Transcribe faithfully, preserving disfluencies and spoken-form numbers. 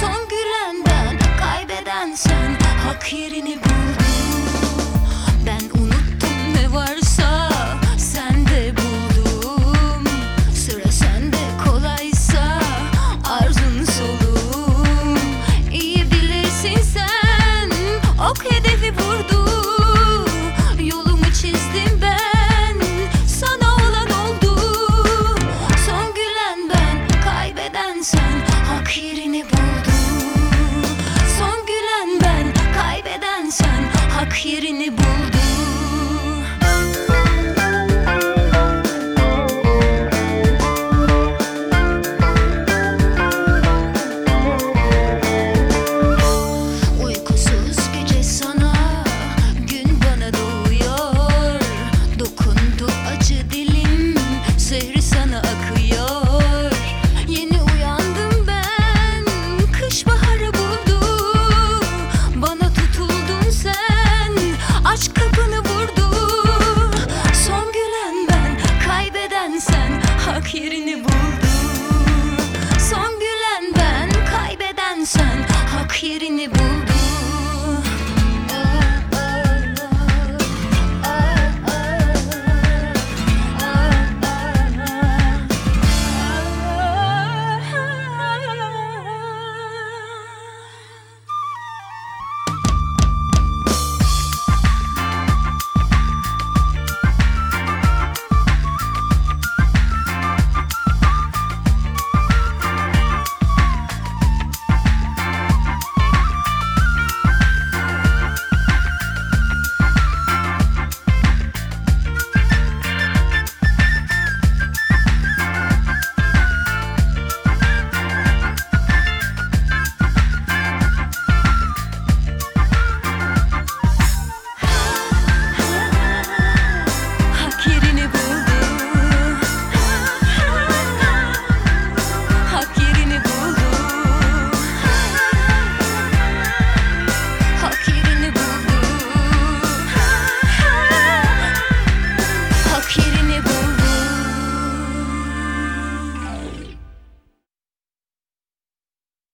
Son gülen ben, kaybeden sen. Hak yerini buldu. Ben unuttum ne varsa sende buldum. Sıra sende, kolaysa arzun solum. İyi bilirsin sen, ok hedefi vurdu. Yolumu çizdim ben, sana olan oldu. Son gülen ben, kaybeden sen. Hak yerini buldu. Son gülen ben, kaybeden sen. Hak yerini buldu.